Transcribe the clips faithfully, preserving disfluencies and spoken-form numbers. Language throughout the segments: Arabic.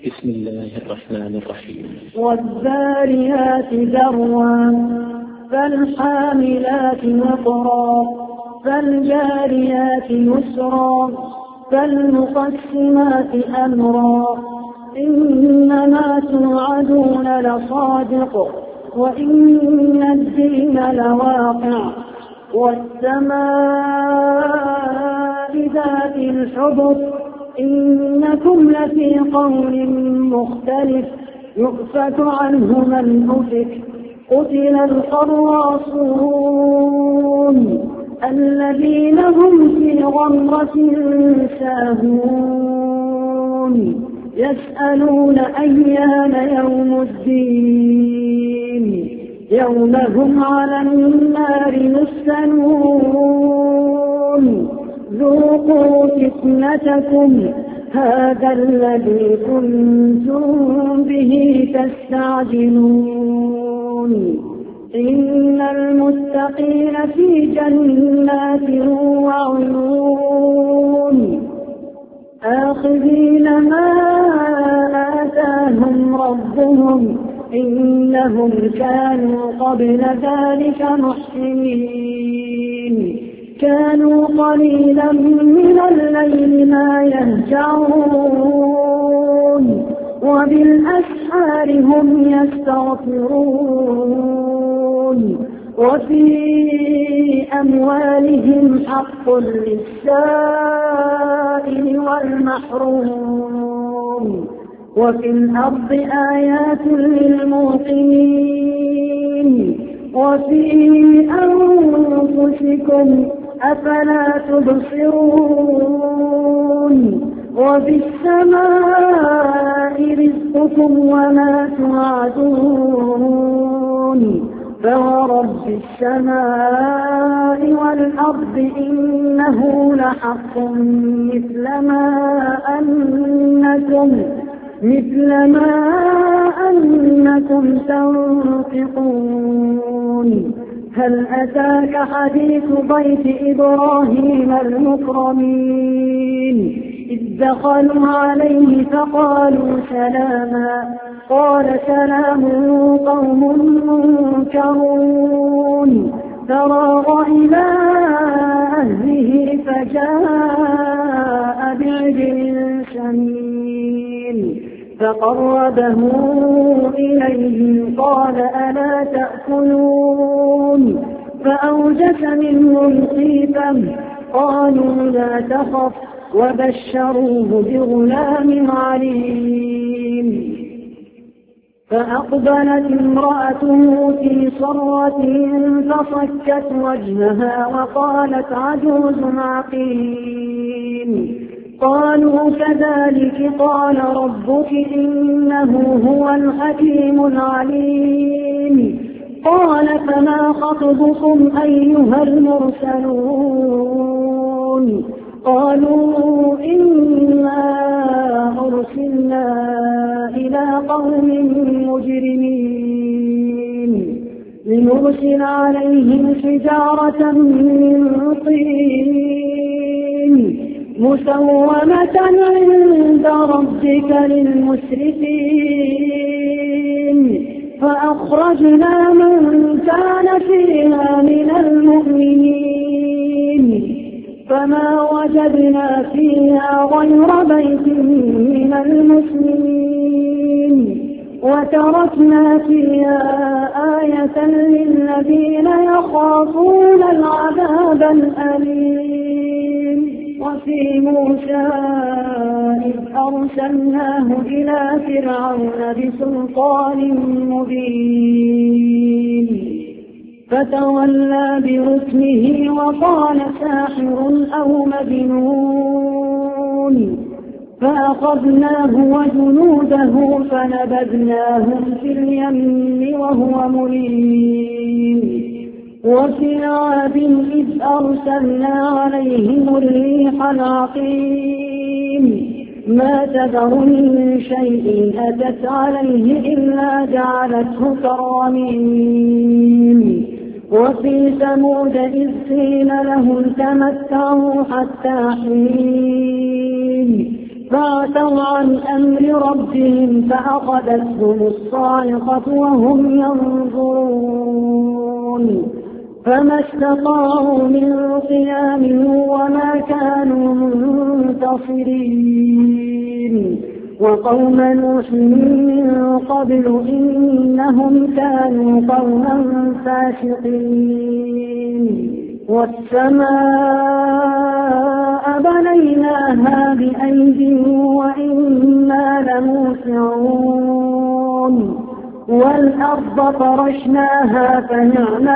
بسم الله الرحمن الرحيم. والذاريات ذروا فالحاملات وقرا فالجاريات يسرا فالمقسمات أمرا إنما توعدون لصادق وإن الدين لواقع والسماء ذات الحبك إنكم لفي قول مختلف يؤفك عنه من أفك قتل الخراصون الذين هم في غمرة ساهون يسألون أيان يوم الدين يوم هم على النار يفتنون ذوقوا فتنتكم هذا الذي كنتم به تستعجلون إن المتقين في جنات وعيون آخذين ما آتاهم ربهم إنهم كانوا قبل ذلك محسنين كانوا قليلا من الليل ما يهجعون وبالأسحار هم يستغفرون وفي أموالهم حق للسائل والمحروم وفي الأرض آيات للموقنين وفي أنفسكم أفلا تبصرون وفي السماء رزقكم وما توعدون فورب السماء والأرض إنه لحق مثل ما أنكم مثل ما أنكم تنطقون هل أتاك حديث ضيف إبراهيم المكرمين إذ دخلوا عليه فقالوا سلاما قال سلام قوم منكرون فراغ إلى أهله فجاء بعجل سمين فقربه إليهم قال ألا تأكلون فأوجس منهم خيفة قالوا لا تخف وبشروه بغلام عليم فأقبلت امرأته في صرة فصكت وجهها وقالت عجوز عقيم قالوا كذلك قال ربك إنه هو الحكيم العليم قال فما خطبكم أيها المرسلون قالوا إنا أرسلنا إلى قوم مجرمين لنرسل عليهم حجارة من طين مسومة عند ربك للمسرفين فأخرجنا من كان فيها من المؤمنين فما وجدنا فيها غير بيت من المسلمين وتركنا فيها آية للذين يخافون العذاب الأليم وفي موسى إذ أرسلناه إلى فرعون بسلطان مبين فتولى بركنه وقال ساحر أو مجنون فأخذناه وجنوده فنبذناهم في اليم وهو مليم وفي عاد إذ أرسلنا عليهم الريح العقيم ما تذر من شيء أتت عليه إلا جعلته كرمين وفي ثمود إذ قيل لهم تمتعوا حتى حين فعتوا عن أمر ربهم فأخذتهم الصاعقة وهم ينظرون فما استطاعوا من قيام وما كانوا منتصرين وقوم نوح من قبل إنهم كانوا قوما فاسقين والسماء بنيناها بأيد وإنا لموسعون والأرض فرشناها فنعم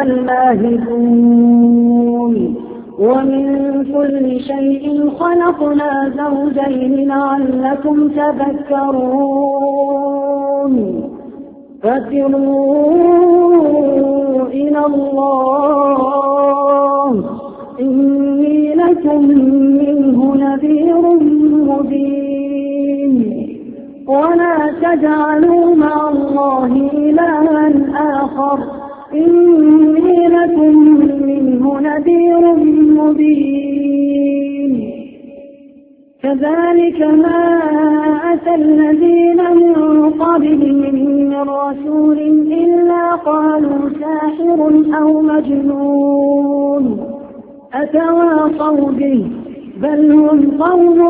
الماهدون ومن كل شيء خلقنا زوجين لعلكم تذكرون ففروا إلى الله إني لكم منه نذير مبين ولا تجعلوا مع الله إلها آخر إني لكم منه نذير مبين كذلك ما أتى الذين من قبلهم من رسول إلا قالوا ساحر أو مجنون أتواصوا به بل هم قوم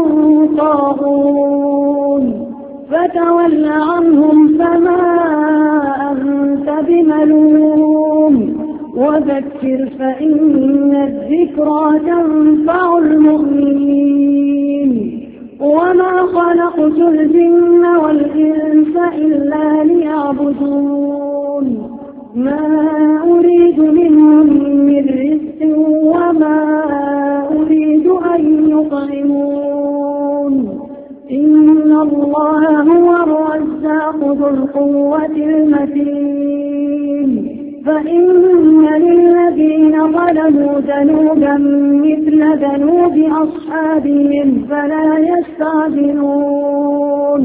طاغون فتول عنهم فما أنت بملوم وذكر فإن الذكرى تنفع المؤمنين وما خلقت الجن والإنس إلا ليعبدون ما أريد منهم من رزق وما أريد أن يطعمون إن الله هو الرزاق ذو القوة المتين فإن للذين ظلموا ذنوبا مثل ذنوب أصحابهم فلا يستعجلون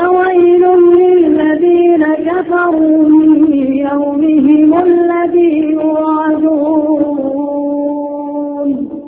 فويل للذين كفروا من يومهم الذي